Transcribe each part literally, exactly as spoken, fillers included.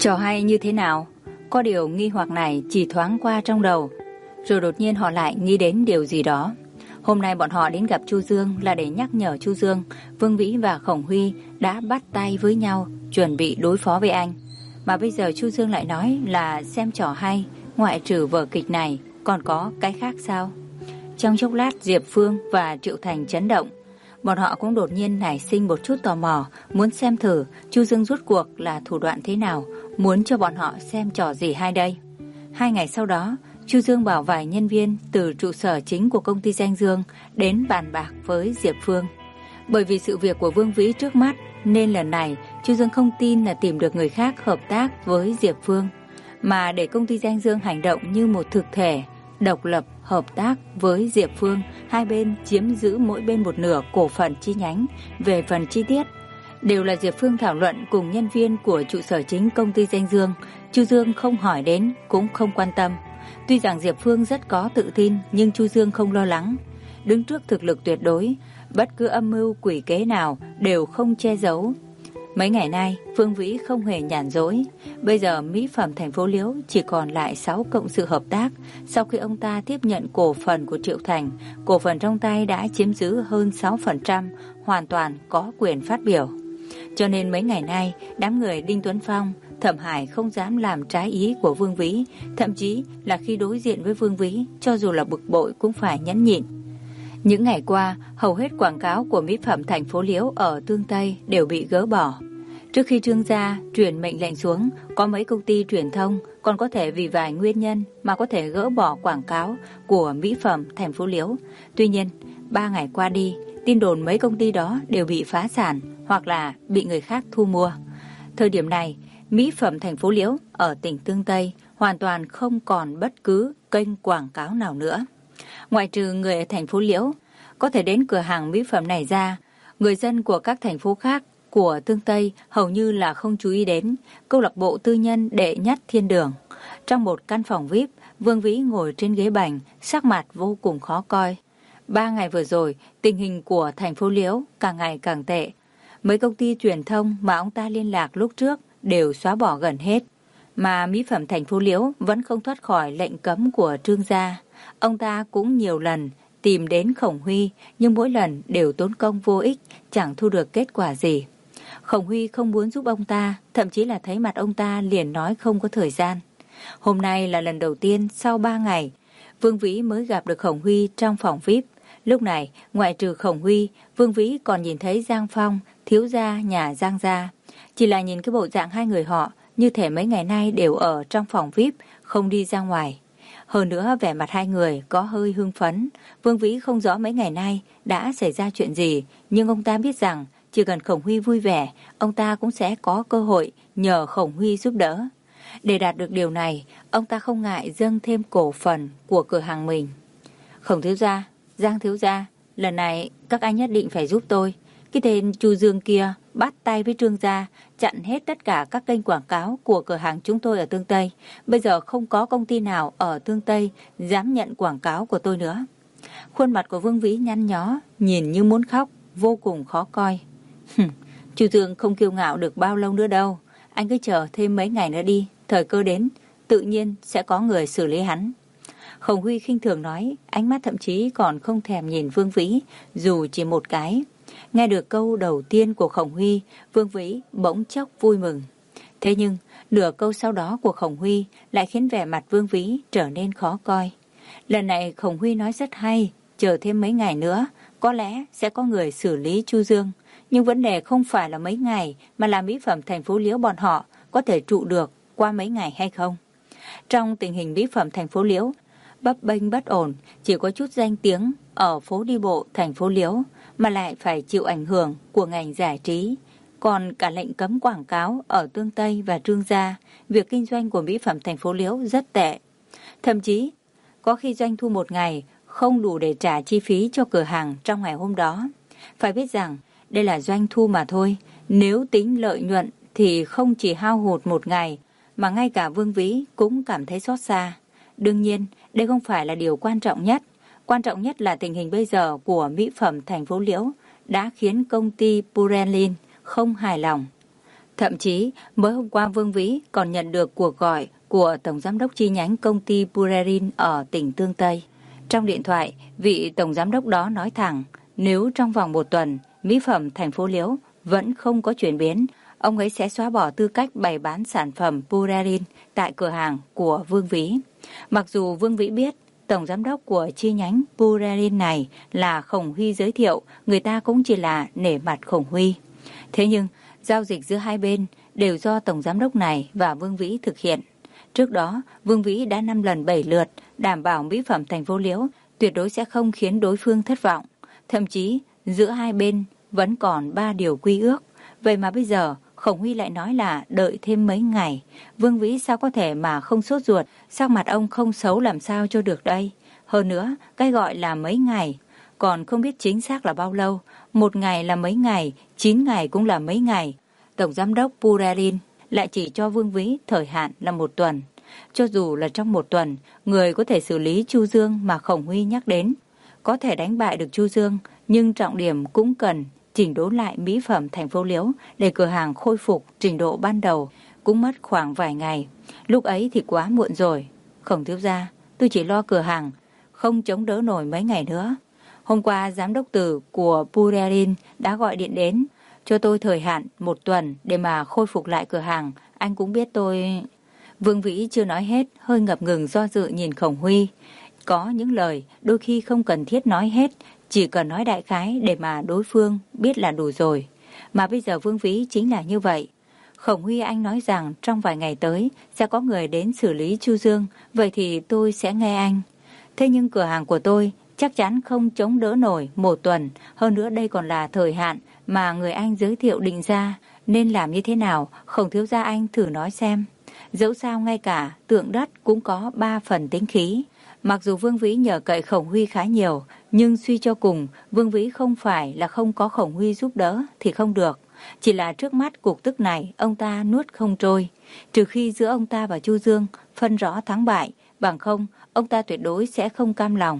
Trò hay như thế nào? Có điều nghi hoặc này chỉ thoáng qua trong đầu, rồi đột nhiên họ lại nghĩ đến điều gì đó. Hôm nay bọn họ đến gặp Chu Dương là để nhắc nhở Chu Dương Vương Vĩ và Khổng Huy đã bắt tay với nhau chuẩn bị đối phó với anh. Mà bây giờ Chu Dương lại nói là xem trò hay, ngoại trừ vở kịch này còn có cái khác sao? Trong chốc lát Diệp Phương và Triệu Thành chấn động. Bọn họ cũng đột nhiên nảy sinh một chút tò mò, muốn xem thử Chu Dương rút cuộc là thủ đoạn thế nào, muốn cho bọn họ xem trò gì hay đây. Hai ngày sau đó, Chu Dương bảo vài nhân viên từ trụ sở chính của công ty Danh Dương đến bàn bạc với Diệp Phương. Bởi vì sự việc của Vương Vĩ trước mắt, nên lần này Chu Dương không tin là tìm được người khác hợp tác với Diệp Phương, mà để công ty Danh Dương hành động như một thực thể, độc lập hợp tác với Diệp Phương, hai bên chiếm giữ mỗi bên một nửa cổ phần chi nhánh. Về phần chi tiết, đều là Diệp Phương thảo luận cùng nhân viên của trụ sở chính công ty Danh Dương. Chu Dương không hỏi đến, cũng không quan tâm. Tuy rằng Diệp Phương rất có tự tin, nhưng Chu Dương không lo lắng. Đứng trước thực lực tuyệt đối, bất cứ âm mưu quỷ kế nào đều không che giấu. Mấy ngày nay, Vương Vĩ không hề nhàn rỗi. Bây giờ mỹ phẩm thành phố Liễu chỉ còn lại sáu cộng sự hợp tác. Sau khi ông ta tiếp nhận cổ phần của Triệu Thành, cổ phần trong tay đã chiếm giữ hơn sáu phần trăm, hoàn toàn có quyền phát biểu. Cho nên mấy ngày nay, đám người Đinh Tuấn Phong, Thẩm Hải không dám làm trái ý của Vương Vĩ. Thậm chí là khi đối diện với Vương Vĩ, cho dù là bực bội cũng phải nhẫn nhịn. Những ngày qua, hầu hết quảng cáo của mỹ phẩm thành phố Liễu ở Tương Tây đều bị gỡ bỏ. Trước khi Trương gia truyền mệnh lệnh xuống, có mấy công ty truyền thông còn có thể vì vài nguyên nhân mà có thể gỡ bỏ quảng cáo của mỹ phẩm thành phố Liễu. Tuy nhiên, ba ngày qua đi, tin đồn mấy công ty đó đều bị phá sản hoặc là bị người khác thu mua. Thời điểm này, mỹ phẩm thành phố Liễu ở tỉnh Tương Tây hoàn toàn không còn bất cứ kênh quảng cáo nào nữa. Ngoại trừ người ở thành phố Liễu có thể đến cửa hàng mỹ phẩm này ra, người dân của các thành phố khác của Tương Tây hầu như là không chú ý đến. Câu lạc bộ tư nhân đệ nhất thiên đường. Trong một căn phòng vi ai pi, Vương Vĩ ngồi trên ghế bành, sắc mặt vô cùng khó coi. Ba ngày vừa rồi, tình hình của thành phố Liễu càng ngày càng tệ. Mấy công ty truyền thông mà ông ta liên lạc lúc trước đều xóa bỏ gần hết. Mà mỹ phẩm thành phố Liễu vẫn không thoát khỏi lệnh cấm của Trương gia. Ông ta cũng nhiều lần tìm đến Khổng Huy, nhưng mỗi lần đều tốn công vô ích, chẳng thu được kết quả gì. Khổng Huy không muốn giúp ông ta, thậm chí là thấy mặt ông ta liền nói không có thời gian. Hôm nay là lần đầu tiên sau ba ngày, Vương Vĩ mới gặp được Khổng Huy trong phòng vi ai pi. Lúc này, ngoại trừ Khổng Huy, Vương Vĩ còn nhìn thấy Giang Phong, thiếu gia nhà Giang gia. Chỉ là nhìn cái bộ dạng hai người họ, như thể mấy ngày nay đều ở trong phòng vi ai pi, không đi ra ngoài. Hơn nữa, vẻ mặt hai người có hơi hưng phấn. Vương Vĩ không rõ mấy ngày nay đã xảy ra chuyện gì, nhưng ông ta biết rằng chỉ cần Khổng Huy vui vẻ, ông ta cũng sẽ có cơ hội nhờ Khổng Huy giúp đỡ. Để đạt được điều này, ông ta không ngại dâng thêm cổ phần của cửa hàng mình. Khổng thiếu gia, Giang thiếu gia, lần này các anh nhất định phải giúp tôi. Cái tên Chu Dương kia bắt tay với Trương gia, chặn hết tất cả các kênh quảng cáo của cửa hàng chúng tôi ở Tương Tây. Bây giờ không có công ty nào ở Tương Tây dám nhận quảng cáo của tôi nữa. Khuôn mặt của Vương Vĩ nhăn nhó, nhìn như muốn khóc, vô cùng khó coi. Chu Dương không kiêu ngạo được bao lâu nữa đâu. Anh cứ chờ thêm mấy ngày nữa đi. Thời cơ đến, tự nhiên sẽ có người xử lý hắn. Khổng Huy khinh thường nói, ánh mắt thậm chí còn không thèm nhìn Vương Vĩ, dù chỉ một cái. Nghe được câu đầu tiên của Khổng Huy, Vương Vĩ bỗng chốc vui mừng. Thế nhưng, nửa câu sau đó của Khổng Huy lại khiến vẻ mặt Vương Vĩ trở nên khó coi. Lần này Khổng Huy nói rất hay, chờ thêm mấy ngày nữa, có lẽ sẽ có người xử lý Chu Dương. Nhưng vấn đề không phải là mấy ngày, mà là mỹ phẩm thành phố Liễu bọn họ có thể trụ được qua mấy ngày hay không. Trong tình hình mỹ phẩm thành phố Liễu bấp bênh bất ổn, chỉ có chút danh tiếng ở phố đi bộ thành phố Liễu mà lại phải chịu ảnh hưởng của ngành giải trí. Còn cả lệnh cấm quảng cáo ở Tương Tây và Trương gia, việc kinh doanh của mỹ phẩm thành phố Liễu rất tệ. Thậm chí, có khi doanh thu một ngày không đủ để trả chi phí cho cửa hàng trong ngày hôm đó. Phải biết rằng, đây là doanh thu mà thôi. Nếu tính lợi nhuận thì không chỉ hao hụt một ngày, mà ngay cả Vương Vĩ cũng cảm thấy xót xa. Đương nhiên, đây không phải là điều quan trọng nhất. Quan trọng nhất là tình hình bây giờ của mỹ phẩm thành phố Liễu đã khiến công ty Purelin không hài lòng. Thậm chí, mới hôm qua Vương Vĩ còn nhận được cuộc gọi của Tổng Giám đốc chi nhánh công ty Purerin ở tỉnh Tương Tây. Trong điện thoại, vị Tổng Giám đốc đó nói thẳng, nếu trong vòng một tuần, mỹ phẩm thành phố Liễu vẫn không có chuyển biến, ông ấy sẽ xóa bỏ tư cách bày bán sản phẩm Purerin tại cửa hàng của Vương Vĩ. Mặc dù Vương Vĩ biết, Tổng Giám đốc của chi nhánh Purerin này là Khổng Huy giới thiệu, người ta cũng chỉ là nể mặt Khổng Huy. Thế nhưng, giao dịch giữa hai bên đều do Tổng Giám đốc này và Vương Vĩ thực hiện. Trước đó, Vương Vĩ đã năm lần bảy lượt đảm bảo mỹ phẩm thành phố Liễu tuyệt đối sẽ không khiến đối phương thất vọng. Thậm chí, giữa hai bên vẫn còn ba điều quy ước. Vậy mà bây giờ, Khổng Huy lại nói là đợi thêm mấy ngày. Vương Vĩ sao có thể mà không sốt ruột, sắc mặt ông không xấu làm sao cho được đây. Hơn nữa, cái gọi là mấy ngày, còn không biết chính xác là bao lâu. Một ngày là mấy ngày, chín ngày cũng là mấy ngày. Tổng Giám đốc Purerin lại chỉ cho Vương Vĩ thời hạn là một tuần. Cho dù là trong một tuần, người có thể xử lý Chu Dương mà Khổng Huy nhắc đến, có thể đánh bại được Chu Dương, nhưng trọng điểm cũng cần chỉnh đốn lại mỹ phẩm thành phố Liễu để cửa hàng khôi phục trình độ ban đầu, cũng mất khoảng vài ngày. Lúc ấy thì quá muộn rồi. Khổng thiếu gia, tôi chỉ lo cửa hàng, không chống đỡ nổi mấy ngày nữa. Hôm qua giám đốc tử của Purerin đã gọi điện đến, cho tôi thời hạn một tuần để mà khôi phục lại cửa hàng. Anh cũng biết tôi... Vương Vĩ chưa nói hết, hơi ngập ngừng do dự nhìn Khổng Huy. Có những lời đôi khi không cần thiết nói hết, chỉ cần nói đại khái để mà đối phương biết là đủ rồi. Mà bây giờ Vương Vĩ chính là như vậy. Khổng Huy anh nói rằng trong vài ngày tới sẽ có người đến xử lý Chu Dương, vậy thì tôi sẽ nghe anh. Thế nhưng cửa hàng của tôi chắc chắn không chống đỡ nổi một tuần, hơn nữa đây còn là thời hạn mà người anh giới thiệu định ra, nên làm như thế nào, Khổng thiếu gia anh thử nói xem. Dẫu sao ngay cả tượng đất cũng có ba phần tính khí. Mặc dù Vương Vĩ nhờ cậy Khổng Huy khá nhiều, nhưng suy cho cùng, Vương Vĩ không phải là không có Khổng Huy giúp đỡ thì không được. Chỉ là trước mắt cục tức này ông ta nuốt không trôi. Trừ khi giữa ông ta và Chu Dương phân rõ thắng bại, bằng không ông ta tuyệt đối sẽ không cam lòng.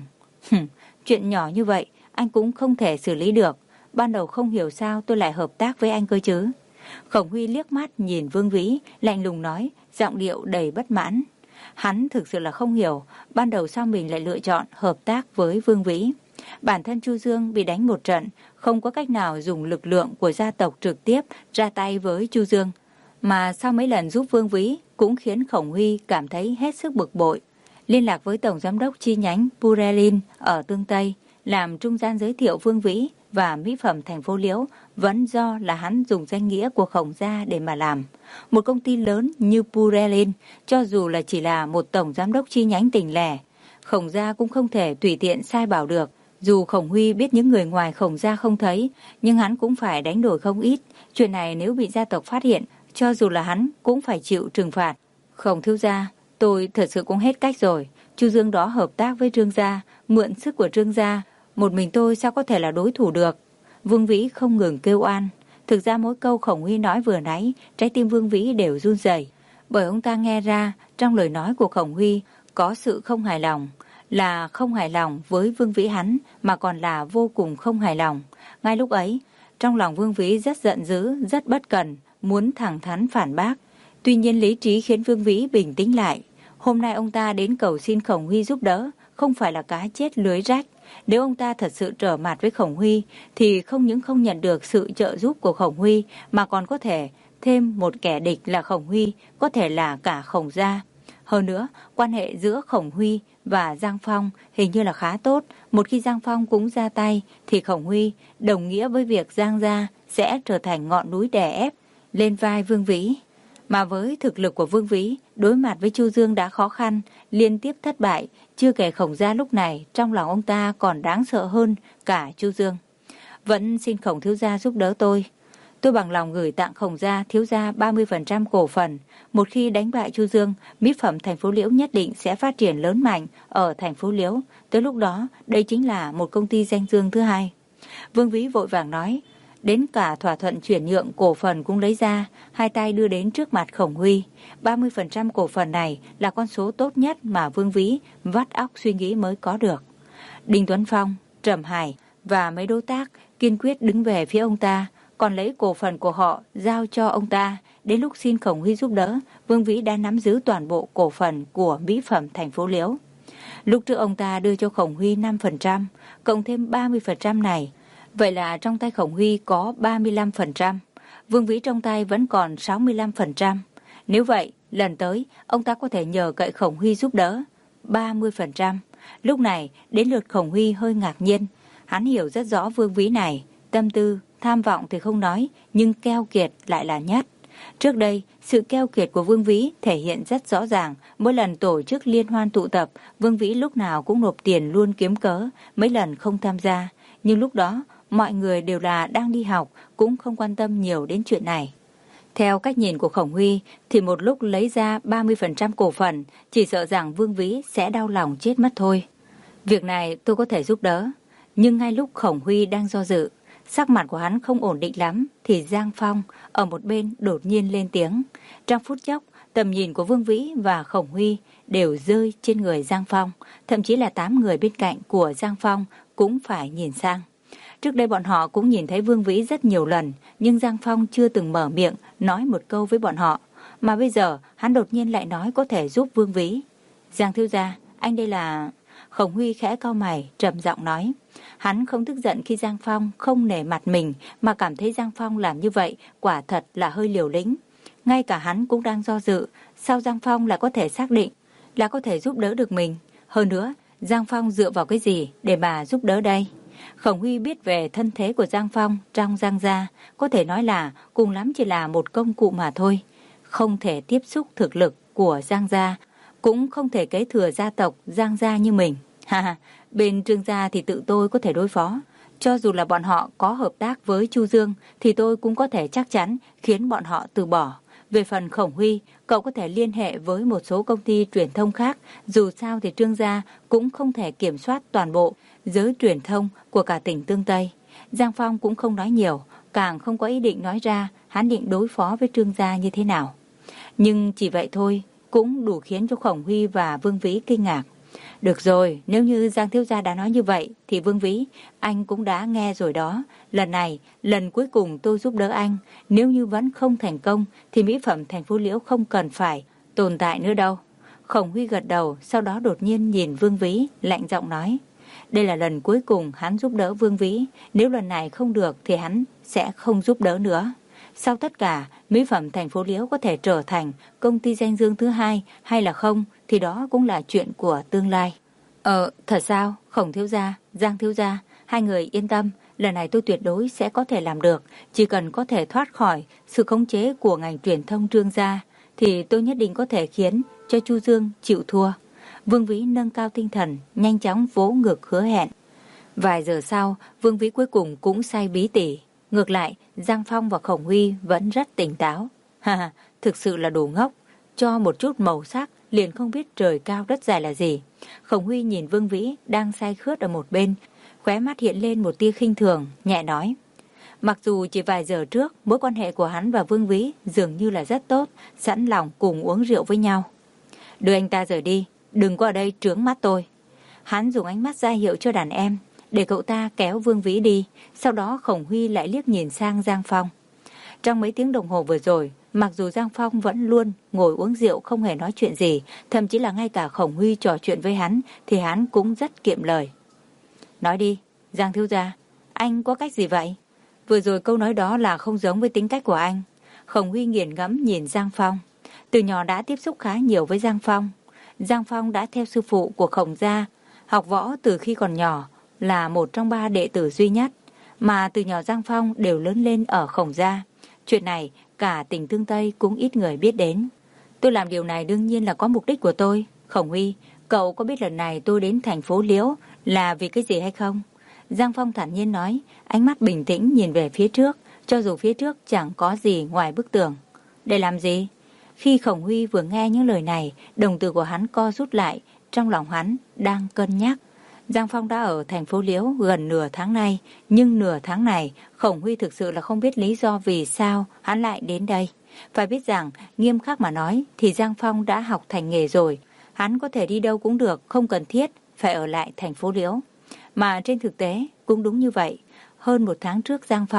Chuyện nhỏ như vậy anh cũng không thể xử lý được. Ban đầu không hiểu sao tôi lại hợp tác với anh cơ chứ. Khổng Huy liếc mắt nhìn Vương Vĩ, lạnh lùng nói, giọng điệu đầy bất mãn. Hắn thực sự là không hiểu ban đầu sao mình lại lựa chọn hợp tác với Vương Vĩ. Bản thân Chu Dương bị đánh một trận, không có cách nào dùng lực lượng của gia tộc trực tiếp ra tay với Chu Dương. Mà sau mấy lần giúp Vương Vĩ cũng khiến Khổng Huy cảm thấy hết sức bực bội. Liên lạc với Tổng Giám đốc chi nhánh Purerin ở Tương Tây, làm trung gian giới thiệu Vương Vĩ và mỹ phẩm thành phố Liễu vẫn do là hắn dùng danh nghĩa của Khổng gia để mà làm. Một công ty lớn như Purerin, cho dù là chỉ là một tổng giám đốc chi nhánh tỉnh lẻ, Khổng gia cũng không thể tùy tiện sai bảo được. Dù Khổng Huy biết những người ngoài Khổng gia không thấy, nhưng hắn cũng phải đánh đổi không ít. Chuyện này nếu bị gia tộc phát hiện, cho dù là hắn cũng phải chịu trừng phạt. Khổng thiếu gia, tôi thật sự cũng hết cách rồi. Chu Dương đó hợp tác với Trương gia, mượn sức của Trương gia, một mình tôi sao có thể là đối thủ được. Vương Vĩ không ngừng kêu oan. Thực ra mỗi câu Khổng Huy nói vừa nãy, trái tim Vương Vĩ đều run rẩy, bởi ông ta nghe ra trong lời nói của Khổng Huy có sự không hài lòng, là không hài lòng với Vương Vĩ hắn, mà còn là vô cùng không hài lòng. Ngay lúc ấy, trong lòng Vương Vĩ rất giận dữ, rất bất cần, muốn thẳng thắn phản bác. Tuy nhiên lý trí khiến Vương Vĩ bình tĩnh lại. Hôm nay ông ta đến cầu xin Khổng Huy giúp đỡ, không phải là cá chết lưới rách. Nếu ông ta thật sự trở mặt với Khổng Huy, thì không những không nhận được sự trợ giúp của Khổng Huy, mà còn có thể thêm một kẻ địch là Khổng Huy, có thể là cả Khổng gia. Hơn nữa, quan hệ giữa Khổng Huy và Giang Phong hình như là khá tốt. Một khi Giang Phong cũng ra tay, thì Khổng Huy đồng nghĩa với việc Giang gia sẽ trở thành ngọn núi đè ép lên vai Vương Vĩ. Mà với thực lực của Vương Vĩ, đối mặt với Chu Dương đã khó khăn, liên tiếp thất bại, chưa kể Khổng gia lúc này trong lòng ông ta còn đáng sợ hơn cả Chu Dương. Vẫn xin Khổng thiếu gia giúp đỡ tôi. Tôi bằng lòng gửi tặng Khổng gia thiếu gia ba mươi phần trăm cổ phần. Một khi đánh bại Chu Dương, mỹ phẩm thành phố Liễu nhất định sẽ phát triển lớn mạnh ở thành phố Liễu. Tới lúc đó, đây chính là một công ty danh dương thứ hai. Vương Vĩ vội vàng nói. Đến cả thỏa thuận chuyển nhượng cổ phần cũng lấy ra, hai tay đưa đến trước mặt Khổng Huy. ba mươi phần trăm cổ phần này là con số tốt nhất mà Vương Vĩ vắt óc suy nghĩ mới có được. Đinh Tuấn Phong, Trầm Hải và mấy đối tác kiên quyết đứng về phía ông ta, còn lấy cổ phần của họ giao cho ông ta đến lúc xin Khổng Huy giúp đỡ, Vương Vĩ đã nắm giữ toàn bộ cổ phần của mỹ phẩm thành phố Liễu. Lúc trước ông ta đưa cho Khổng Huy năm phần trăm, cộng thêm ba mươi phần trăm này. Vậy là trong tay Khổng Huy có ba mươi lăm phần trăm, Vương Vĩ trong tay vẫn còn sáu mươi lăm phần trăm. Nếu vậy, lần tới, ông ta có thể nhờ cậy Khổng Huy giúp đỡ ba mươi phần trăm. Lúc này, đến lượt Khổng Huy hơi ngạc nhiên. Hắn hiểu rất rõ Vương Vĩ này, tâm tư, tham vọng thì không nói, nhưng keo kiệt lại là nhất. Trước đây, sự keo kiệt của Vương Vĩ thể hiện rất rõ ràng. Mỗi lần tổ chức liên hoan tụ tập, Vương Vĩ lúc nào cũng nộp tiền luôn kiếm cớ, mấy lần không tham gia. Nhưng lúc đó, mọi người đều là đang đi học, cũng không quan tâm nhiều đến chuyện này. Theo cách nhìn của Khổng Huy, thì một lúc lấy ra ba mươi phần trăm cổ phần, chỉ sợ rằng Vương Vĩ sẽ đau lòng chết mất thôi. Việc này tôi có thể giúp đỡ. Nhưng ngay lúc Khổng Huy đang do dự, sắc mặt của hắn không ổn định lắm, thì Giang Phong ở một bên đột nhiên lên tiếng. Trong phút chốc, tầm nhìn của Vương Vĩ và Khổng Huy đều rơi trên người Giang Phong. Thậm chí là tám người bên cạnh của Giang Phong cũng phải nhìn sang. Trước đây bọn họ cũng nhìn thấy Vương Vĩ rất nhiều lần, nhưng Giang Phong chưa từng mở miệng nói một câu với bọn họ. Mà bây giờ, hắn đột nhiên lại nói có thể giúp Vương Vĩ. Giang thiếu gia, anh đây là... Khổng Huy khẽ cau mày, trầm giọng nói. Hắn không tức giận khi Giang Phong không nể mặt mình, mà cảm thấy Giang Phong làm như vậy quả thật là hơi liều lĩnh. Ngay cả hắn cũng đang do dự, sao Giang Phong lại có thể xác định là có thể giúp đỡ được mình. Hơn nữa, Giang Phong dựa vào cái gì để mà giúp đỡ đây? Khổng Huy biết về thân thế của Giang Phong trong Giang gia, có thể nói là cùng lắm chỉ là một công cụ mà thôi. Không thể tiếp xúc thực lực của Giang gia, cũng không thể kế thừa gia tộc Giang gia như mình. Ha ha, bên Trương gia thì tự tôi có thể đối phó. Cho dù là bọn họ có hợp tác với Chu Dương, thì tôi cũng có thể chắc chắn khiến bọn họ từ bỏ. Về phần Khổng Huy, cậu có thể liên hệ với một số công ty truyền thông khác. Dù sao thì Trương gia cũng không thể kiểm soát toàn bộ giới truyền thông của cả tỉnh Tương Tây. Giang Phong cũng không nói nhiều, càng không có ý định nói ra hắn định đối phó với Trương gia như thế nào. Nhưng chỉ vậy thôi, cũng đủ khiến cho Khổng Huy và Vương Vĩ kinh ngạc. Được rồi, nếu như Giang thiếu gia đã nói như vậy, thì Vương Vĩ, anh cũng đã nghe rồi đó. Lần này, lần cuối cùng tôi giúp đỡ anh. Nếu như vẫn không thành công, thì mỹ phẩm thành phố Liễu không cần phải tồn tại nữa đâu. Khổng Huy gật đầu, sau đó đột nhiên nhìn Vương Vĩ, lạnh giọng nói. Đây là lần cuối cùng hắn giúp đỡ Vương Vĩ. Nếu lần này không được, thì hắn sẽ không giúp đỡ nữa. Sau tất cả, mỹ phẩm thành phố Liễu có thể trở thành công ty danh dương thứ hai hay là không, thì đó cũng là chuyện của tương lai. Ờ, thật sao? Khổng thiếu gia, Giang thiếu gia, hai người yên tâm, lần này tôi tuyệt đối sẽ có thể làm được. Chỉ cần có thể thoát khỏi sự khống chế của ngành truyền thông Trương gia, thì tôi nhất định có thể khiến cho Chu Dương chịu thua. Vương Vĩ nâng cao tinh thần, nhanh chóng vỗ ngực hứa hẹn. Vài giờ sau, Vương Vĩ cuối cùng cũng say bí tỉ. Ngược lại, Giang Phong và Khổng Huy vẫn rất tỉnh táo. Ha ha, thực sự là đồ ngốc. Cho một chút màu sắc, liền không biết trời cao đất dài là gì. Khổng Huy nhìn Vương Vĩ đang say khướt ở một bên, khóe mắt hiện lên một tia khinh thường, nhẹ nói. Mặc dù chỉ vài giờ trước, mối quan hệ của hắn và Vương Vĩ dường như là rất tốt, sẵn lòng cùng uống rượu với nhau. Đưa anh ta rời đi, đừng có ở đây trướng mắt tôi. Hắn dùng ánh mắt ra hiệu cho đàn em, để cậu ta kéo Vương Vĩ đi. Sau đó Khổng Huy lại liếc nhìn sang Giang Phong. Trong mấy tiếng đồng hồ vừa rồi, mặc dù Giang Phong vẫn luôn ngồi uống rượu không hề nói chuyện gì, thậm chí là ngay cả Khổng Huy trò chuyện với hắn, thì hắn cũng rất kiệm lời. Nói đi, Giang thiếu gia, anh có cách gì vậy? Vừa rồi câu nói đó là không giống với tính cách của anh. Khổng Huy nghiền ngẫm nhìn Giang Phong. Từ nhỏ đã tiếp xúc khá nhiều với Giang Phong. Giang Phong đã theo sư phụ của Khổng gia, học võ từ khi còn nhỏ, là một trong ba đệ tử duy nhất. Mà từ nhỏ Giang Phong đều lớn lên ở Khổng gia. Chuyện này cả tỉnh Tương Tây cũng ít người biết đến. Tôi làm điều này đương nhiên là có mục đích của tôi. Khổng Huy, cậu có biết lần này tôi đến thành phố Liễu là vì cái gì hay không? Giang Phong thản nhiên nói, ánh mắt bình tĩnh nhìn về phía trước, cho dù phía trước chẳng có gì ngoài bức tường. Để làm gì? Khi Khổng Huy vừa nghe những lời này, đồng tử của hắn co rút lại, trong lòng hắn đang cân nhắc. Giang Phong đã ở thành phố Liễu gần nửa tháng nay, nhưng nửa tháng này Khổng Huy thực sự là không biết lý do vì sao hắn lại đến đây. Phải biết rằng, nghiêm khắc mà nói thì Giang Phong đã học thành nghề rồi, hắn có thể đi đâu cũng được, không cần thiết phải ở lại thành phố Liễu. Mà trên thực tế cũng đúng như vậy. Hơn một tháng trước Giang Phong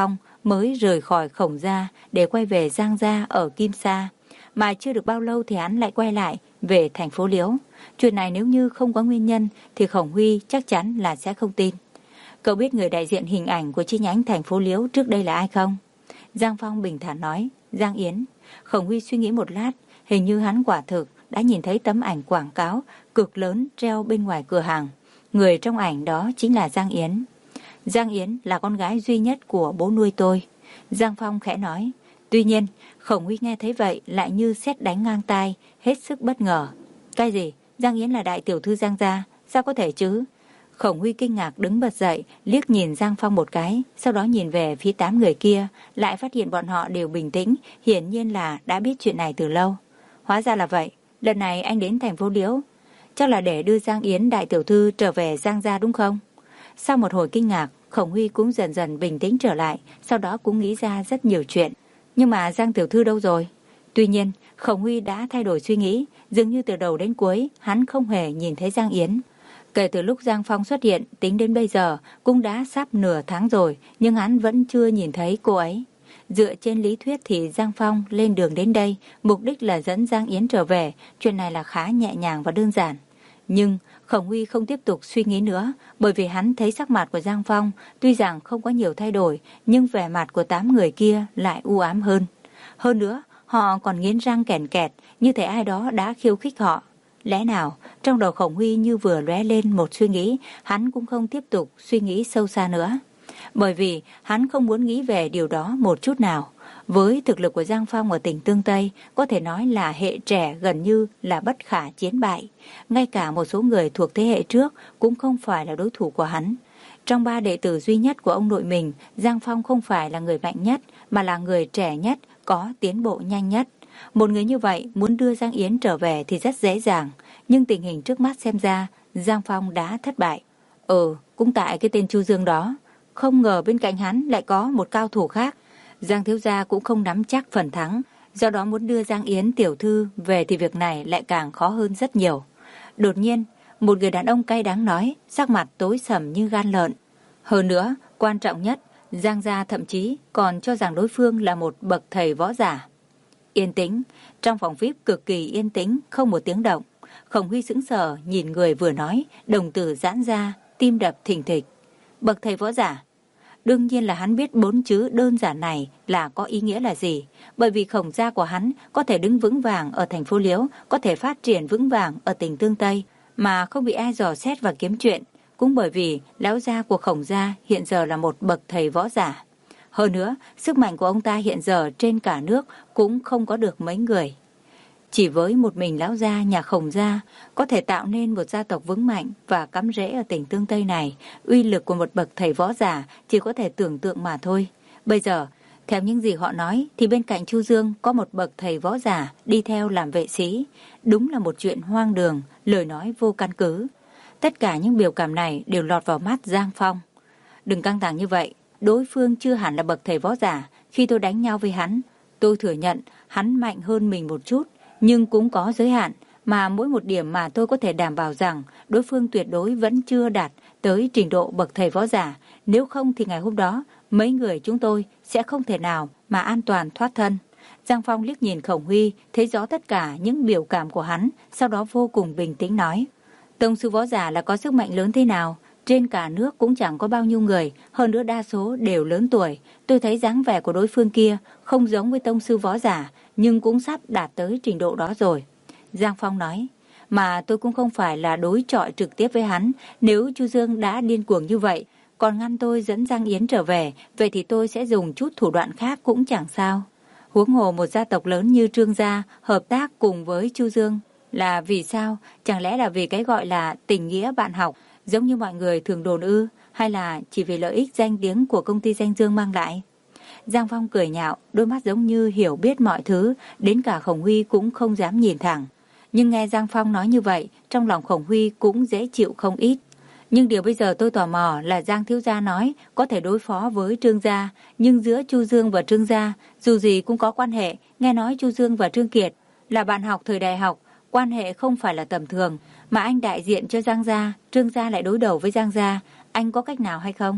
mới rời khỏi Khổng gia để quay về Giang gia ở Kim Sa. Mà chưa được bao lâu thì hắn lại quay lại về thành phố Liễu. Chuyện này nếu như không có nguyên nhân thì Khổng Huy chắc chắn là sẽ không tin. Cậu biết người đại diện hình ảnh của chi nhánh thành phố Liễu trước đây là ai không? Giang Phong bình thản nói, Giang Yến. Khổng Huy suy nghĩ một lát, hình như hắn quả thực đã nhìn thấy tấm ảnh quảng cáo cực lớn treo bên ngoài cửa hàng. Người trong ảnh đó chính là Giang Yến. Giang Yến là con gái duy nhất của bố nuôi tôi. Giang Phong khẽ nói. Tuy nhiên, Khổng Huy nghe thấy vậy lại như sét đánh ngang tai, hết sức bất ngờ. Cái gì? Giang Yến là đại tiểu thư Giang gia, sao có thể chứ? Khổng Huy kinh ngạc đứng bật dậy, liếc nhìn Giang Phong một cái, sau đó nhìn về phía tám người kia, lại phát hiện bọn họ đều bình tĩnh, hiển nhiên là đã biết chuyện này từ lâu. Hóa ra là vậy, lần này anh đến thành phố Liễu, chắc là để đưa Giang Yến đại tiểu thư trở về Giang gia đúng không? Sau một hồi kinh ngạc, Khổng Huy cũng dần dần bình tĩnh trở lại, sau đó cũng nghĩ ra rất nhiều chuyện. Nhưng mà Giang tiểu thư đâu rồi? Tuy nhiên, Khổng Huy đã thay đổi suy nghĩ, dường như từ đầu đến cuối, hắn không hề nhìn thấy Giang Yến. Kể từ lúc Giang Phong xuất hiện, tính đến bây giờ, cũng đã sắp nửa tháng rồi, nhưng hắn vẫn chưa nhìn thấy cô ấy. Dựa trên lý thuyết thì Giang Phong lên đường đến đây, mục đích là dẫn Giang Yến trở về, chuyện này là khá nhẹ nhàng và đơn giản. Nhưng Khổng Huy không tiếp tục suy nghĩ nữa, bởi vì hắn thấy sắc mặt của Giang Phong tuy rằng không có nhiều thay đổi, nhưng vẻ mặt của tám người kia lại u ám hơn. Hơn nữa, họ còn nghiến răng kèn kẹt, như thể ai đó đã khiêu khích họ. Lẽ nào, trong đầu Khổng Huy như vừa lóe lên một suy nghĩ, hắn cũng không tiếp tục suy nghĩ sâu xa nữa. Bởi vì hắn không muốn nghĩ về điều đó một chút nào. Với thực lực của Giang Phong ở tỉnh Tương Tây, có thể nói là hệ trẻ gần như là bất khả chiến bại. Ngay cả một số người thuộc thế hệ trước cũng không phải là đối thủ của hắn. Trong ba đệ tử duy nhất của ông nội mình, Giang Phong không phải là người mạnh nhất, mà là người trẻ nhất, có tiến bộ nhanh nhất. Một người như vậy muốn đưa Giang Yến trở về thì rất dễ dàng, nhưng tình hình trước mắt xem ra, Giang Phong đã thất bại. Ừ, cũng tại cái tên Chu Dương đó. Không ngờ bên cạnh hắn lại có một cao thủ khác. Giang thiếu gia cũng không nắm chắc phần thắng, do đó muốn đưa Giang Yến tiểu thư về thì việc này lại càng khó hơn rất nhiều. Đột nhiên, một người đàn ông cay đắng nói, sắc mặt tối sầm như gan lợn. Hơn nữa, quan trọng nhất, Giang gia thậm chí còn cho rằng đối phương là một bậc thầy võ giả. Yên tĩnh, trong phòng vi ai pi cực kỳ yên tĩnh, không một tiếng động. Khổng Huy sững sờ nhìn người vừa nói, đồng tử giãn ra, tim đập thình thịch. Bậc thầy võ giả. Đương nhiên là hắn biết bốn chữ đơn giản này là có ý nghĩa là gì, bởi vì Khổng gia của hắn có thể đứng vững vàng ở thành phố Liễu, có thể phát triển vững vàng ở tỉnh Tương Tây, mà không bị ai dò xét và kiếm chuyện, cũng bởi vì lão gia của Khổng gia hiện giờ là một bậc thầy võ giả. Hơn nữa, sức mạnh của ông ta hiện giờ trên cả nước cũng không có được mấy người. Chỉ với một mình lão gia nhà Khổng gia có thể tạo nên một gia tộc vững mạnh và cắm rễ ở tỉnh Tương Tây này, uy lực của một bậc thầy võ giả chỉ có thể tưởng tượng mà thôi. Bây giờ, theo những gì họ nói thì bên cạnh Chu Dương có một bậc thầy võ giả đi theo làm vệ sĩ. Đúng là một chuyện hoang đường, lời nói vô căn cứ. Tất cả những biểu cảm này đều lọt vào mắt Giang Phong. Đừng căng thẳng như vậy, đối phương chưa hẳn là bậc thầy võ giả. Khi tôi đánh nhau với hắn, tôi thừa nhận hắn mạnh hơn mình một chút, nhưng cũng có giới hạn, mà mỗi một điểm mà tôi có thể đảm bảo rằng đối phương tuyệt đối vẫn chưa đạt tới trình độ bậc thầy võ giả. Nếu không thì ngày hôm đó, mấy người chúng tôi sẽ không thể nào mà an toàn thoát thân. Giang Phong liếc nhìn Khổng Huy, thấy rõ tất cả những biểu cảm của hắn, sau đó vô cùng bình tĩnh nói. Tông sư võ giả là có sức mạnh lớn thế nào? Trên cả nước cũng chẳng có bao nhiêu người, hơn nữa đa số đều lớn tuổi. Tôi thấy dáng vẻ của đối phương kia không giống với tông sư võ giả, nhưng cũng sắp đạt tới trình độ đó rồi. Giang Phong nói, mà tôi cũng không phải là đối chọi trực tiếp với hắn. Nếu Chu Dương đã điên cuồng như vậy, còn ngăn tôi dẫn Giang Yến trở về, vậy thì tôi sẽ dùng chút thủ đoạn khác cũng chẳng sao. Huống hồ một gia tộc lớn như Trương gia hợp tác cùng với Chu Dương là vì sao? Chẳng lẽ là vì cái gọi là tình nghĩa bạn học, giống như mọi người thường đồn ư, hay là chỉ vì lợi ích danh tiếng của công ty Danh Dương mang lại? Giang Phong cười nhạo, đôi mắt giống như hiểu biết mọi thứ, đến cả Khổng Huy cũng không dám nhìn thẳng. Nhưng nghe Giang Phong nói như vậy, trong lòng Khổng Huy cũng dễ chịu không ít. Nhưng điều bây giờ tôi tò mò là Giang thiếu gia nói có thể đối phó với Trương gia, nhưng giữa Chu Dương và Trương gia, dù gì cũng có quan hệ. Nghe nói Chu Dương và Trương Kiệt là bạn học thời đại học, quan hệ không phải là tầm thường, mà anh đại diện cho Giang gia, Trương gia lại đối đầu với Giang gia, anh có cách nào hay không?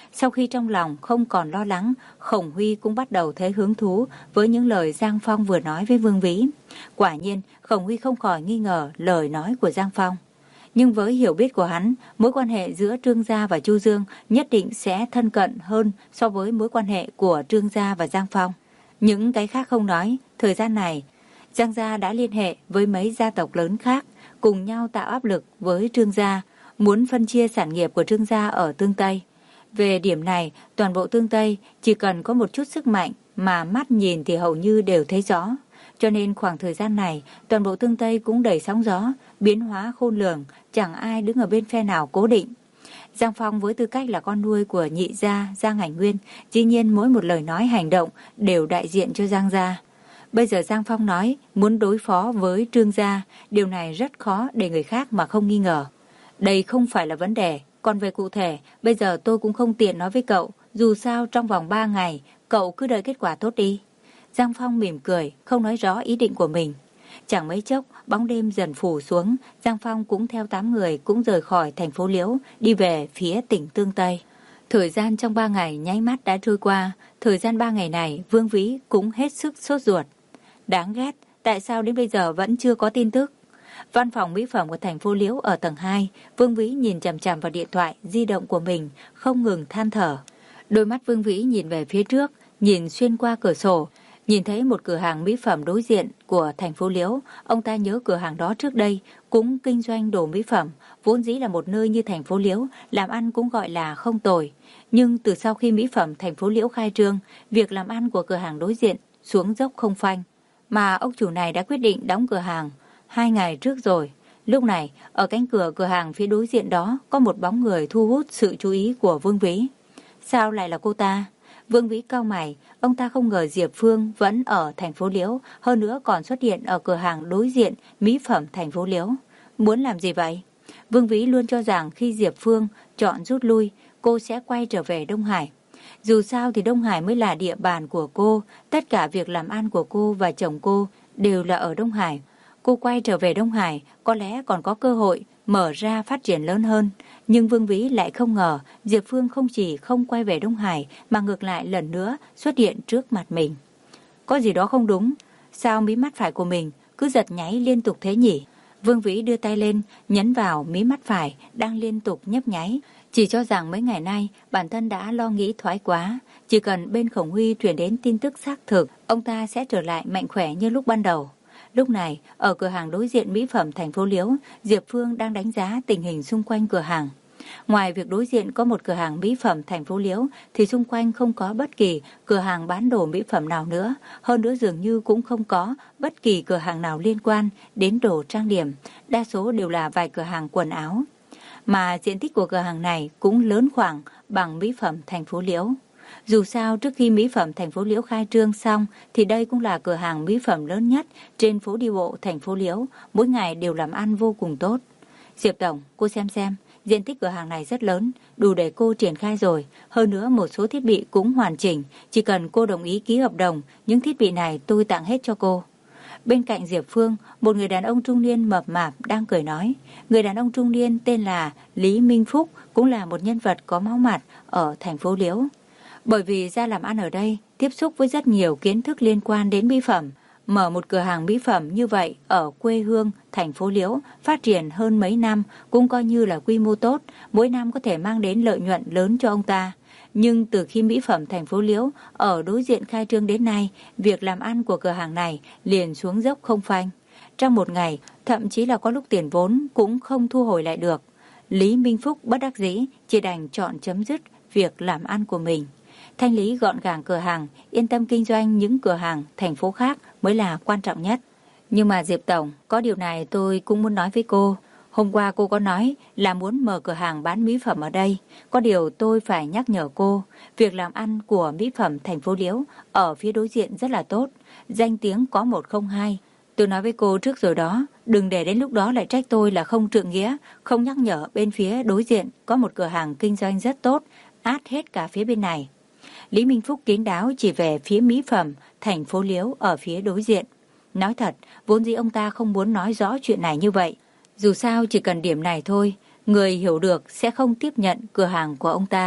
Sau khi trong lòng không còn lo lắng, Khổng Huy cũng bắt đầu thấy hứng thú với những lời Giang Phong vừa nói với Vương Vĩ. Quả nhiên, Khổng Huy không khỏi nghi ngờ lời nói của Giang Phong. Nhưng với hiểu biết của hắn, mối quan hệ giữa Trương Gia và Chu Dương nhất định sẽ thân cận hơn so với mối quan hệ của Trương Gia và Giang Phong. Những cái khác không nói, thời gian này, Giang Gia đã liên hệ với mấy gia tộc lớn khác, cùng nhau tạo áp lực với Trương Gia, muốn phân chia sản nghiệp của Trương Gia ở Tương Tây. Về điểm này, toàn bộ Tương Tây chỉ cần có một chút sức mạnh mà mắt nhìn thì hầu như đều thấy rõ. Cho nên khoảng thời gian này, toàn bộ Tương Tây cũng đầy sóng gió, biến hóa khôn lường, chẳng ai đứng ở bên phe nào cố định. Giang Phong với tư cách là con nuôi của nhị gia Giang Hành Nguyên, dĩ nhiên mỗi một lời nói hành động đều đại diện cho Giang Gia. Bây giờ Giang Phong nói muốn đối phó với Trương Gia, điều này rất khó để người khác mà không nghi ngờ. Đây không phải là vấn đề, còn về cụ thể, bây giờ tôi cũng không tiện nói với cậu, dù sao trong vòng ba ngày, cậu cứ đợi kết quả tốt đi. Giang Phong mỉm cười, không nói rõ ý định của mình. Chẳng mấy chốc, bóng đêm dần phủ xuống, Giang Phong cũng theo tám người cũng rời khỏi thành phố Liễu, đi về phía tỉnh Tương Tây. Thời gian trong ba ngày nháy mắt đã trôi qua, thời gian ba ngày này Vương Vĩ cũng hết sức sốt ruột. Đáng ghét, tại sao đến bây giờ vẫn chưa có tin tức? Văn phòng mỹ phẩm của thành phố Liễu ở tầng hai, Vương Vĩ nhìn chằm chằm vào điện thoại di động của mình, không ngừng than thở. Đôi mắt Vương Vĩ nhìn về phía trước, nhìn xuyên qua cửa sổ, nhìn thấy một cửa hàng mỹ phẩm đối diện của thành phố Liễu. Ông ta nhớ cửa hàng đó trước đây cũng kinh doanh đồ mỹ phẩm, vốn dĩ là một nơi như thành phố Liễu, làm ăn cũng gọi là không tồi. Nhưng từ sau khi mỹ phẩm thành phố Liễu khai trương, việc làm ăn của cửa hàng đối diện xuống dốc không phanh. Mà ông chủ này đã quyết định đóng cửa hàng hai ngày trước rồi. Lúc này, ở cánh cửa cửa hàng phía đối diện đó có một bóng người thu hút sự chú ý của Vương Vĩ. Sao lại là cô ta? Vương Vĩ cau mày, ông ta không ngờ Diệp Phương vẫn ở thành phố Liễu, hơn nữa còn xuất hiện ở cửa hàng đối diện mỹ phẩm thành phố Liễu. Muốn làm gì vậy? Vương Vĩ luôn cho rằng khi Diệp Phương chọn rút lui, cô sẽ quay trở về Đông Hải. Dù sao thì Đông Hải mới là địa bàn của cô, tất cả việc làm ăn của cô và chồng cô đều là ở Đông Hải. Cô quay trở về Đông Hải có lẽ còn có cơ hội mở ra phát triển lớn hơn. Nhưng Vương Vĩ lại không ngờ Diệp Phương không chỉ không quay về Đông Hải mà ngược lại lần nữa xuất hiện trước mặt mình. Có gì đó không đúng, sao mí mắt phải của mình cứ giật nháy liên tục thế nhỉ? Vương Vĩ đưa tay lên, nhấn vào mí mắt phải đang liên tục nhấp nháy. Chỉ cho rằng mấy ngày nay bản thân đã lo nghĩ thoái quá. Chỉ cần bên Khổng Huy truyền đến tin tức xác thực, ông ta sẽ trở lại mạnh khỏe như lúc ban đầu. Lúc này, ở cửa hàng đối diện mỹ phẩm thành phố Liễu, Diệp Phương đang đánh giá tình hình xung quanh cửa hàng. Ngoài việc đối diện có một cửa hàng mỹ phẩm thành phố Liễu, thì xung quanh không có bất kỳ cửa hàng bán đồ mỹ phẩm nào nữa. Hơn nữa dường như cũng không có bất kỳ cửa hàng nào liên quan đến đồ trang điểm. Đa số đều là vài cửa hàng quần áo. Mà diện tích của cửa hàng này cũng lớn khoảng bằng mỹ phẩm thành phố Liễu. Dù sao trước khi mỹ phẩm thành phố Liễu khai trương xong thì đây cũng là cửa hàng mỹ phẩm lớn nhất trên phố đi bộ thành phố Liễu, mỗi ngày đều làm ăn vô cùng tốt. Diệp Tổng, cô xem xem, diện tích cửa hàng này rất lớn, đủ để cô triển khai rồi, hơn nữa một số thiết bị cũng hoàn chỉnh, chỉ cần cô đồng ý ký hợp đồng, những thiết bị này tôi tặng hết cho cô. Bên cạnh Diệp Phương, một người đàn ông trung niên mập mạp đang cười nói. Người đàn ông trung niên tên là Lý Minh Phúc, cũng là một nhân vật có máu mặt ở thành phố Liễu. Bởi vì ra làm ăn ở đây, tiếp xúc với rất nhiều kiến thức liên quan đến mỹ phẩm, mở một cửa hàng mỹ phẩm như vậy ở quê hương thành phố Liễu, phát triển hơn mấy năm cũng coi như là quy mô tốt, mỗi năm có thể mang đến lợi nhuận lớn cho ông ta. Nhưng từ khi mỹ phẩm thành phố Liễu ở đối diện khai trương đến nay, việc làm ăn của cửa hàng này liền xuống dốc không phanh. Trong một ngày, thậm chí là có lúc tiền vốn cũng không thu hồi lại được. Lý Minh Phúc bất đắc dĩ, chỉ đành chọn chấm dứt việc làm ăn của mình. Thanh lý gọn gàng cửa hàng, yên tâm kinh doanh những cửa hàng thành phố khác mới là quan trọng nhất. Nhưng mà Diệp Tổng, có điều này tôi cũng muốn nói với cô. Hôm qua cô có nói là muốn mở cửa hàng bán mỹ phẩm ở đây. Có điều tôi phải nhắc nhở cô, việc làm ăn của mỹ phẩm thành phố Liễu ở phía đối diện rất là tốt. Danh tiếng có một không hai. Tôi nói với cô trước rồi đó, đừng để đến lúc đó lại trách tôi là không trượng nghĩa, không nhắc nhở bên phía đối diện có một cửa hàng kinh doanh rất tốt, át hết cả phía bên này. Lý Minh Phúc kín đáo chỉ về phía mỹ phẩm thành phố Liễu ở phía đối diện. Nói thật, vốn dĩ ông ta không muốn nói rõ chuyện này như vậy. Dù sao chỉ cần điểm này thôi, người hiểu được sẽ không tiếp nhận cửa hàng của ông ta.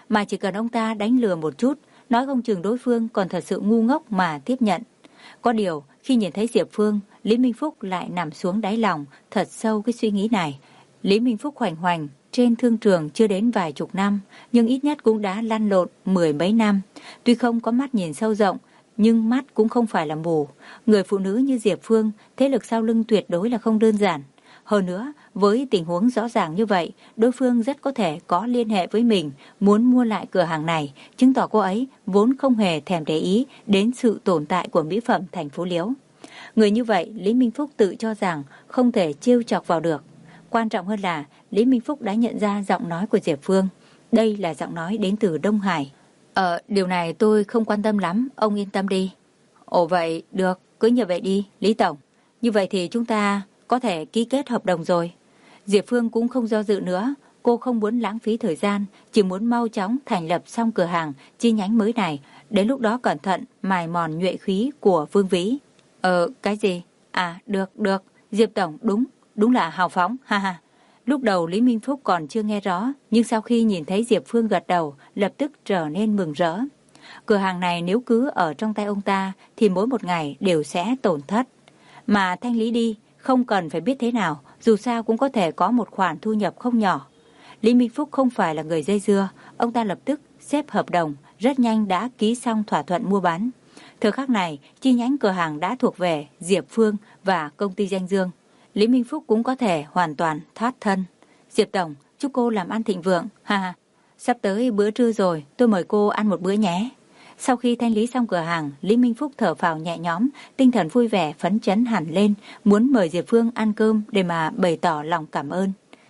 mà chỉ cần ông ta đánh lừa một chút, nói không chừng đối phương còn thật sự ngu ngốc mà tiếp nhận. Có điều, khi nhìn thấy Diệp Phương, Lý Minh Phúc lại nằm xuống đáy lòng, thật sâu cái suy nghĩ này. Lý Minh Phúc hoành hoành trên thương trường chưa đến vài chục năm, nhưng ít nhất cũng đã lăn lộn mười mấy năm. Tuy không có mắt nhìn sâu rộng, nhưng mắt cũng không phải là mù. Người phụ nữ như Diệp Phương, thế lực sau lưng tuyệt đối là không đơn giản. Hơn nữa, với tình huống rõ ràng như vậy, đối phương rất có thể có liên hệ với mình, muốn mua lại cửa hàng này, chứng tỏ cô ấy vốn không hề thèm để ý đến sự tồn tại của mỹ phẩm thành phố Liễu. Người như vậy, Lý Minh Phúc tự cho rằng không thể trêu chọc vào được. Quan trọng hơn là, Lý Minh Phúc đã nhận ra giọng nói của Diệp Phương. Đây là giọng nói đến từ Đông Hải. Ờ, điều này tôi không quan tâm lắm, ông yên tâm đi. Ồ vậy, được, cứ như vậy đi, Lý Tổng. Như vậy thì chúng ta có thể ký kết hợp đồng rồi. Diệp Phương cũng không do dự nữa, cô không muốn lãng phí thời gian, chỉ muốn mau chóng thành lập xong cửa hàng chi nhánh mới này, đến lúc đó cẩn thận mài mòn nhuệ khí của Vương Vĩ. Ờ, cái gì? À, được, được, Diệp Tổng, đúng, đúng là hào phóng, ha ha. Lúc đầu Lý Minh Phúc còn chưa nghe rõ, nhưng sau khi nhìn thấy Diệp Phương gật đầu, lập tức trở nên mừng rỡ. Cửa hàng này nếu cứ ở trong tay ông ta, thì mỗi một ngày đều sẽ tổn thất. Mà thanh lý đi, không cần phải biết thế nào, dù sao cũng có thể có một khoản thu nhập không nhỏ. Lý Minh Phúc không phải là người dây dưa, ông ta lập tức xếp hợp đồng, rất nhanh đã ký xong thỏa thuận mua bán. Thời khắc này, chi nhánh cửa hàng đã thuộc về Diệp Phương và công ty Danh Dương. Lý Minh Phúc cũng có thể hoàn toàn thoát thân. Diệp Tổng, chúc cô làm ăn thịnh vượng, ha ha. Sắp tới bữa trưa rồi, tôi mời cô ăn một bữa nhé. Sau khi thanh lý xong cửa hàng, Lý Minh Phúc thở phào nhẹ nhõm, tinh thần vui vẻ phấn chấn hẳn lên, muốn mời Diệp Phương ăn cơm để mà bày tỏ lòng cảm ơn.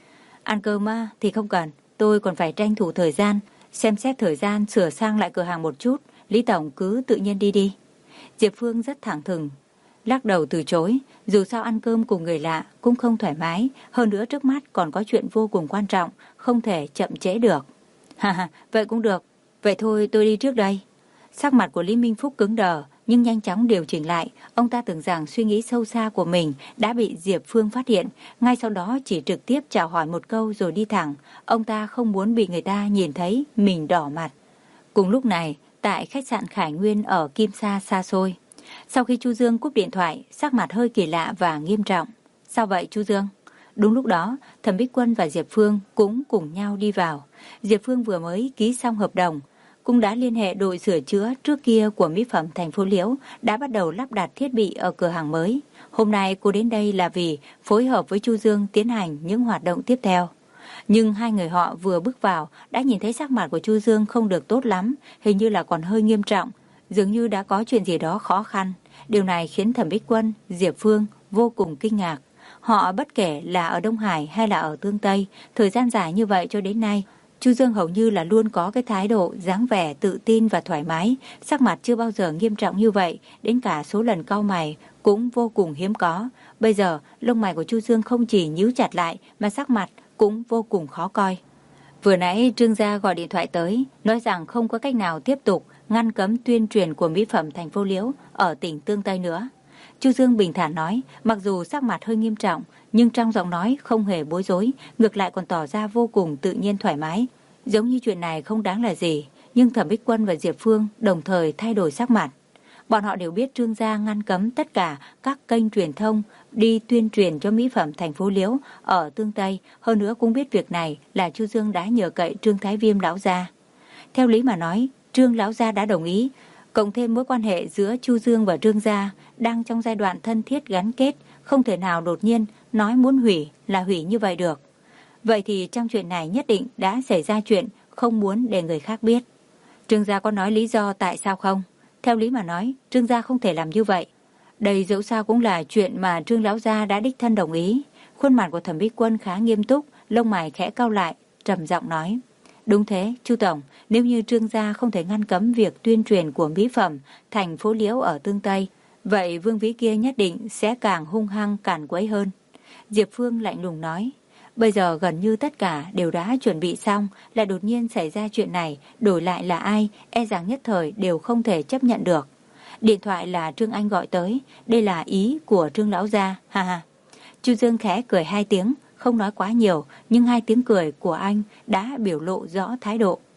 Ăn cơm á, thì không cần, tôi còn phải tranh thủ thời gian, xem xét thời gian sửa sang lại cửa hàng một chút, Lý Tổng cứ tự nhiên đi đi. Diệp Phương rất thẳng thừng, lắc đầu từ chối, dù sao ăn cơm cùng người lạ cũng không thoải mái, hơn nữa trước mắt còn có chuyện vô cùng quan trọng, không thể chậm trễ được. Ha ha, vậy cũng được, vậy thôi tôi đi trước đây. Sắc mặt của Lý Minh Phúc cứng đờ, nhưng nhanh chóng điều chỉnh lại, ông ta tưởng rằng suy nghĩ sâu xa của mình đã bị Diệp Phương phát hiện, ngay sau đó chỉ trực tiếp chào hỏi một câu rồi đi thẳng, ông ta không muốn bị người ta nhìn thấy mình đỏ mặt. Cùng lúc này, tại khách sạn Khải Nguyên ở Kim Sa xa xôi, sau khi Chu Dương cúp điện thoại, sắc mặt hơi kỳ lạ và nghiêm trọng. Sao vậy Chu Dương? Đúng lúc đó, Thẩm Bích Quân và Diệp Phương cũng cùng nhau đi vào. Diệp Phương vừa mới ký xong hợp đồng, cũng đã liên hệ đội sửa chữa trước kia của mỹ phẩm thành phố Liễu, đã bắt đầu lắp đặt thiết bị ở cửa hàng mới. Hôm nay cô đến đây là vì phối hợp với Chu Dương tiến hành những hoạt động tiếp theo. Nhưng hai người họ vừa bước vào đã nhìn thấy sắc mặt của Chu Dương không được tốt lắm, hình như là còn hơi nghiêm trọng, dường như đã có chuyện gì đó khó khăn. Điều này khiến Thẩm Bích Quân, Diệp Phương vô cùng kinh ngạc. Họ bất kể là ở Đông Hải hay là ở Tương Tây, thời gian dài như vậy cho đến nay, Chu Dương hầu như là luôn có cái thái độ dáng vẻ tự tin và thoải mái, sắc mặt chưa bao giờ nghiêm trọng như vậy, đến cả số lần cau mày cũng vô cùng hiếm có. Bây giờ, lông mày của Chu Dương không chỉ nhíu chặt lại mà sắc mặt cũng vô cùng khó coi. Vừa nãy Trương gia gọi điện thoại tới, nói rằng không có cách nào tiếp tục ngăn cấm tuyên truyền của mỹ phẩm thành phố Liễu ở tỉnh Tương Tây nữa. Chu Dương bình thản nói, mặc dù sắc mặt hơi nghiêm trọng, nhưng trong giọng nói không hề bối rối, ngược lại còn tỏ ra vô cùng tự nhiên thoải mái. Giống như chuyện này không đáng là gì, nhưng Thẩm Bích Quân và Diệp Phương đồng thời thay đổi sắc mặt. Bọn họ đều biết Trương gia ngăn cấm tất cả các kênh truyền thông đi tuyên truyền cho mỹ phẩm thành phố Liễu ở Tương Tây, hơn nữa cũng biết việc này là Chu Dương đã nhờ cậy Trương Thái Viêm lão gia. Theo lý mà nói, Trương lão gia đã đồng ý, cộng thêm mối quan hệ giữa Chu Dương và Trương gia đang trong giai đoạn thân thiết gắn kết, không thể nào đột nhiên nói muốn hủy là hủy như vậy được. Vậy thì trong chuyện này nhất định đã xảy ra chuyện không muốn để người khác biết. Trương gia có nói lý do tại sao không? Theo lý mà nói, Trương gia không thể làm như vậy. Đây dẫu sao cũng là chuyện mà Trương lão gia đã đích thân đồng ý. Khuôn mặt của Thẩm Bích Quân khá nghiêm túc, lông mày khẽ cau lại, trầm giọng nói. Đúng thế, Chu Tổng, nếu như Trương gia không thể ngăn cấm việc tuyên truyền của mỹ phẩm thành phố Liễu ở Tương Tây, vậy Vương Vĩ kia nhất định sẽ càng hung hăng cản quấy hơn. Diệp Phương lạnh lùng nói. Bây giờ gần như tất cả đều đã chuẩn bị xong, lại đột nhiên xảy ra chuyện này, đổi lại là ai, e rằng nhất thời đều không thể chấp nhận được. Điện thoại là Trương Anh gọi tới, đây là ý của Trương lão gia, ha ha. Chu Dương khẽ cười hai tiếng, không nói quá nhiều, nhưng hai tiếng cười của anh đã biểu lộ rõ thái độ.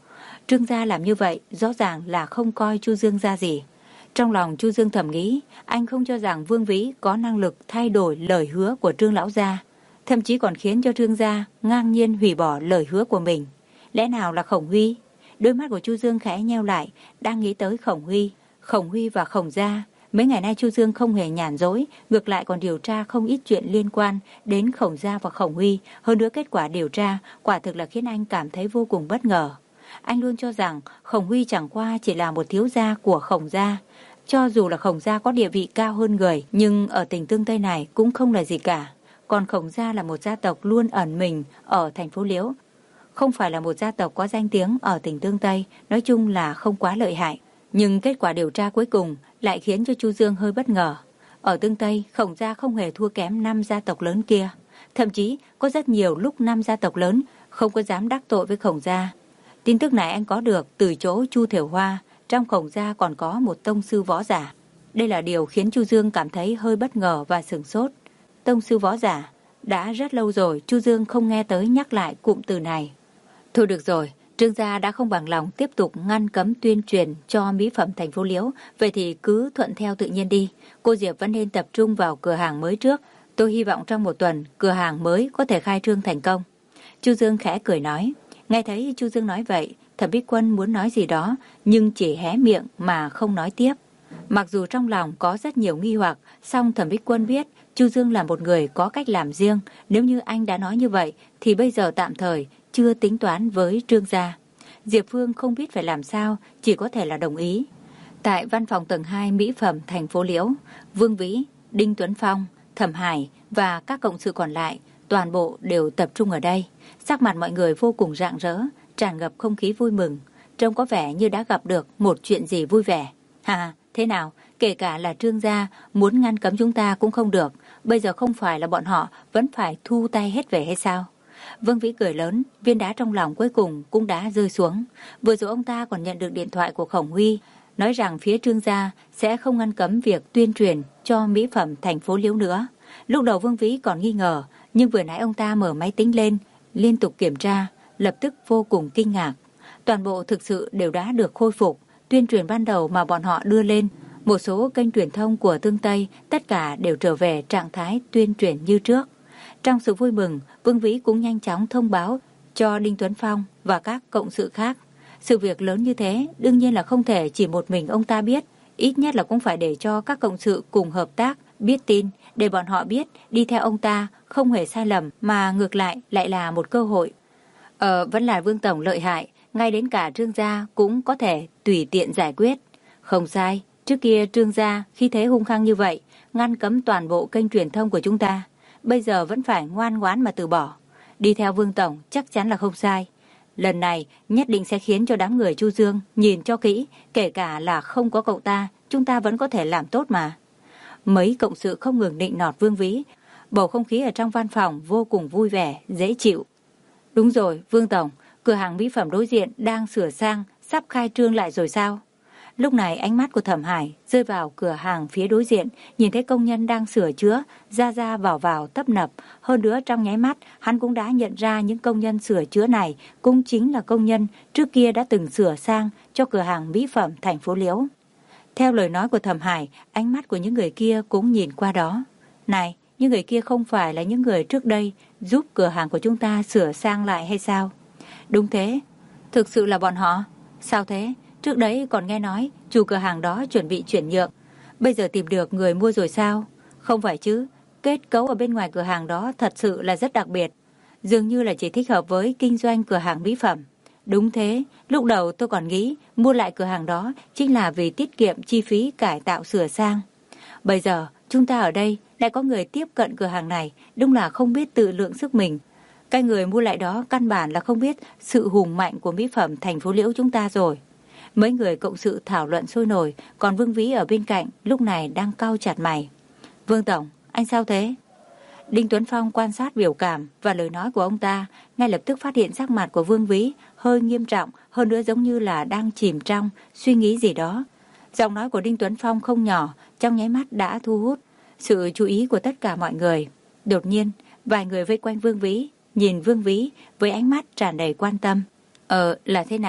Trương gia làm như vậy rõ ràng là không coi Chu Dương ra gì. Trong lòng Chu Dương thầm nghĩ, anh không cho rằng Vương Vĩ có năng lực thay đổi lời hứa của Trương lão gia, thậm chí còn khiến cho Trương gia ngang nhiên hủy bỏ lời hứa của mình. Lẽ nào là Khổng Huy? Đôi mắt của Chu Dương khẽ nheo lại, đang nghĩ tới Khổng Huy. Khổng Huy và Khổng gia. Mấy ngày nay Chu Dương không hề nhàn rỗi, ngược lại còn điều tra không ít chuyện liên quan đến Khổng gia và Khổng Huy. Hơn nữa kết quả điều tra quả thực là khiến anh cảm thấy vô cùng bất ngờ. Anh luôn cho rằng Khổng Huy chẳng qua chỉ là một thiếu gia của Khổng gia. Cho dù là Khổng gia có địa vị cao hơn người, nhưng ở tỉnh Tương Tây này cũng không là gì cả. Còn Khổng gia là một gia tộc luôn ẩn mình ở thành phố Liễu, không phải là một gia tộc có danh tiếng ở tỉnh Tương Tây, nói chung là không quá lợi hại. Nhưng kết quả điều tra cuối cùng lại khiến cho Chu Dương hơi bất ngờ. Ở Tương Tây, Khổng gia không hề thua kém năm gia tộc lớn kia. Thậm chí có rất nhiều lúc năm gia tộc lớn không có dám đắc tội với Khổng gia. Tin tức này anh có được từ chỗ Chu Thiểu Hoa, trong Khổng gia còn có một tông sư võ giả. Đây là điều khiến Chu Dương cảm thấy hơi bất ngờ và sửng sốt. Tông sư võ giả, đã rất lâu rồi Chu Dương không nghe tới nhắc lại cụm từ này. Thôi được rồi, Trương gia đã không bằng lòng tiếp tục ngăn cấm tuyên truyền cho mỹ phẩm thành phố Liễu, vậy thì cứ thuận theo tự nhiên đi. Cô Diệp vẫn nên tập trung vào cửa hàng mới trước. Tôi hy vọng trong một tuần cửa hàng mới có thể khai trương thành công. Chu Dương khẽ cười nói. Nghe thấy Chu Dương nói vậy, Thẩm Bích Quân muốn nói gì đó nhưng chỉ hé miệng mà không nói tiếp. Mặc dù trong lòng có rất nhiều nghi hoặc, song Thẩm Bích Quân biết Chu Dương là một người có cách làm riêng. Nếu như anh đã nói như vậy thì bây giờ tạm thời chưa tính toán với Trương gia. Diệp Phương không biết phải làm sao, chỉ có thể là đồng ý. Tại văn phòng tầng hai mỹ phẩm thành phố Liễu, Vương Vĩ, Đinh Tuấn Phong, Thẩm Hải và các cộng sự còn lại toàn bộ đều tập trung ở đây. Sắc mặt mọi người vô cùng rạng rỡ, tràn ngập không khí vui mừng, trông có vẻ như đã gặp được một chuyện gì vui vẻ. Hà, thế nào, kể cả là Trương gia muốn ngăn cấm chúng ta cũng không được, bây giờ không phải là bọn họ vẫn phải thu tay hết về hay sao? Vương Vĩ cười lớn, viên đá trong lòng cuối cùng cũng đã rơi xuống. Vừa rồi ông ta còn nhận được điện thoại của Khổng Huy, nói rằng phía Trương gia sẽ không ngăn cấm việc tuyên truyền cho mỹ phẩm thành phố Liễu nữa. Lúc đầu Vương Vĩ còn nghi ngờ, nhưng vừa nãy ông ta mở máy tính lên, liên tục kiểm tra, lập tức vô cùng kinh ngạc. Toàn bộ thực sự đều đã được khôi phục, tuyên truyền ban đầu mà bọn họ đưa lên, một số kênh truyền thông của Tương Tây, tất cả đều trở về trạng thái tuyên truyền như trước. Trong sự vui mừng, Vương Vĩ cũng nhanh chóng thông báo cho Đinh Tuấn Phong và các cộng sự khác. Sự việc lớn như thế, đương nhiên là không thể chỉ một mình ông ta biết, ít nhất là cũng phải để cho các cộng sự cùng hợp tác, biết tin, để bọn họ biết đi theo ông ta không hề sai lầm, mà ngược lại lại là một cơ hội. Ờ, vẫn là Vương Tổng lợi hại, ngay đến cả Trương gia cũng có thể tùy tiện giải quyết. Không sai, trước kia Trương gia khi thế hung hăng như vậy, ngăn cấm toàn bộ kênh truyền thông của chúng ta. Bây giờ vẫn phải ngoan ngoãn mà từ bỏ. Đi theo Vương Tổng chắc chắn là không sai. Lần này nhất định sẽ khiến cho đám người Chu Dương nhìn cho kỹ, kể cả là không có cậu ta, chúng ta vẫn có thể làm tốt mà. Mấy cộng sự không ngừng nịnh nọt Vương Vĩ. Bầu không khí ở trong văn phòng vô cùng vui vẻ, dễ chịu. Đúng rồi, Vương Tổng, cửa hàng mỹ phẩm đối diện đang sửa sang, sắp khai trương lại rồi sao? Lúc này ánh mắt của Thẩm Hải rơi vào cửa hàng phía đối diện, nhìn thấy công nhân đang sửa chữa, ra ra vào vào tấp nập. Hơn nữa trong nháy mắt, hắn cũng đã nhận ra những công nhân sửa chữa này cũng chính là công nhân trước kia đã từng sửa sang cho cửa hàng mỹ phẩm thành phố Liễu. Theo lời nói của Thẩm Hải, ánh mắt của những người kia cũng nhìn qua đó. Này, những người kia không phải là những người trước đây giúp cửa hàng của chúng ta sửa sang lại hay sao? Đúng thế, thực sự là bọn họ. Sao thế? Trước đấy còn nghe nói chủ cửa hàng đó chuẩn bị chuyển nhượng. Bây giờ tìm được người mua rồi sao? Không phải chứ, kết cấu ở bên ngoài cửa hàng đó thật sự là rất đặc biệt. Dường như là chỉ thích hợp với kinh doanh cửa hàng mỹ phẩm. Đúng thế, lúc đầu tôi còn nghĩ mua lại cửa hàng đó chính là vì tiết kiệm chi phí cải tạo sửa sang. Bây giờ chúng ta ở đây lại có người tiếp cận cửa hàng này, đúng là không biết tự lượng sức mình. Cái người mua lại đó căn bản là không biết sự hùng mạnh của mỹ phẩm thành phố Liễu chúng ta rồi. Mấy người cộng sự thảo luận sôi nổi, còn Vương Vĩ ở bên cạnh lúc này đang cau chặt mày. Vương Tổng, anh sao thế? Đinh Tuấn Phong quan sát biểu cảm và lời nói của ông ta, ngay lập tức phát hiện sắc mặt của Vương Vĩ hơi nghiêm trọng, hơn nữa giống như là đang chìm trong suy nghĩ gì đó. Giọng nói của Đinh Tuấn Phong không nhỏ, trong nháy mắt đã thu hút sự chú ý của tất cả mọi người. Đột nhiên, vài người vây quanh Vương Vĩ, nhìn Vương Vĩ với ánh mắt tràn đầy quan tâm. Ờ, là thế này,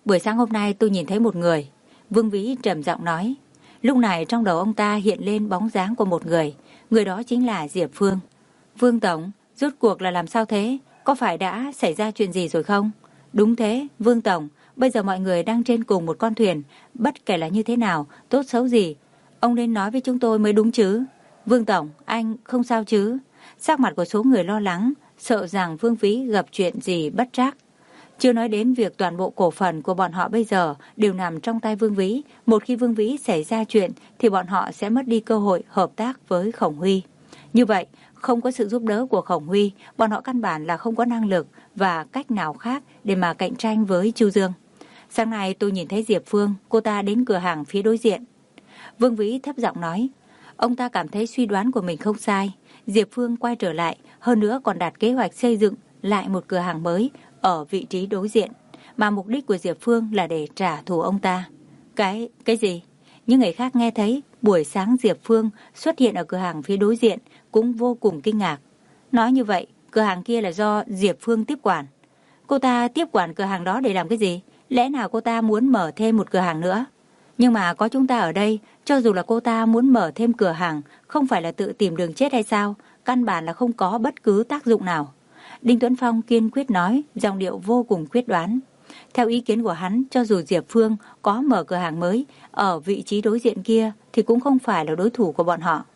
Buổi sáng hôm nay tôi nhìn thấy một người. Vương Vĩ trầm giọng nói. Lúc này trong đầu ông ta hiện lên bóng dáng của một người. Người đó chính là Diệp Phương. Vương Tổng, rốt cuộc là làm sao thế? Có phải đã xảy ra chuyện gì rồi không? Đúng thế, Vương Tổng. Bây giờ mọi người đang trên cùng một con thuyền. Bất kể là như thế nào, tốt xấu gì, ông nên nói với chúng tôi mới đúng chứ. Vương Tổng, anh không sao chứ? Sắc mặt của số người lo lắng, sợ rằng Vương Vĩ gặp chuyện gì bất trắc. Chưa nói đến việc toàn bộ cổ phần của bọn họ bây giờ đều nằm trong tay Vương Vĩ. Một khi Vương Vĩ xảy ra chuyện thì bọn họ sẽ mất đi cơ hội hợp tác với Khổng Huy. Như vậy, không có sự giúp đỡ của Khổng Huy, bọn họ căn bản là không có năng lực và cách nào khác để mà cạnh tranh với Chu Dương. Sáng nay tôi nhìn thấy Diệp Phương, cô ta đến cửa hàng phía đối diện. Vương Vĩ thấp giọng nói. Ông ta cảm thấy suy đoán của mình không sai. Diệp Phương quay trở lại, hơn nữa còn đặt kế hoạch xây dựng lại một cửa hàng mới ở vị trí đối diện, mà mục đích của Diệp Phương là để trả thù ông ta. Cái, cái gì? Những người khác nghe thấy buổi sáng Diệp Phương xuất hiện ở cửa hàng phía đối diện cũng vô cùng kinh ngạc. Nói như vậy, cửa hàng kia là do Diệp Phương tiếp quản. Cô ta tiếp quản cửa hàng đó để làm cái gì? Lẽ nào cô ta muốn mở thêm một cửa hàng nữa? Nhưng mà có chúng ta ở đây, cho dù là cô ta muốn mở thêm cửa hàng, không phải là tự tìm đường chết hay sao? Căn bản là không có bất cứ tác dụng nào. Đinh Tuấn Phong kiên quyết nói, giọng điệu vô cùng quyết đoán. Theo ý kiến của hắn, cho dù Diệp Phương có mở cửa hàng mới ở vị trí đối diện kia thì cũng không phải là đối thủ của bọn họ.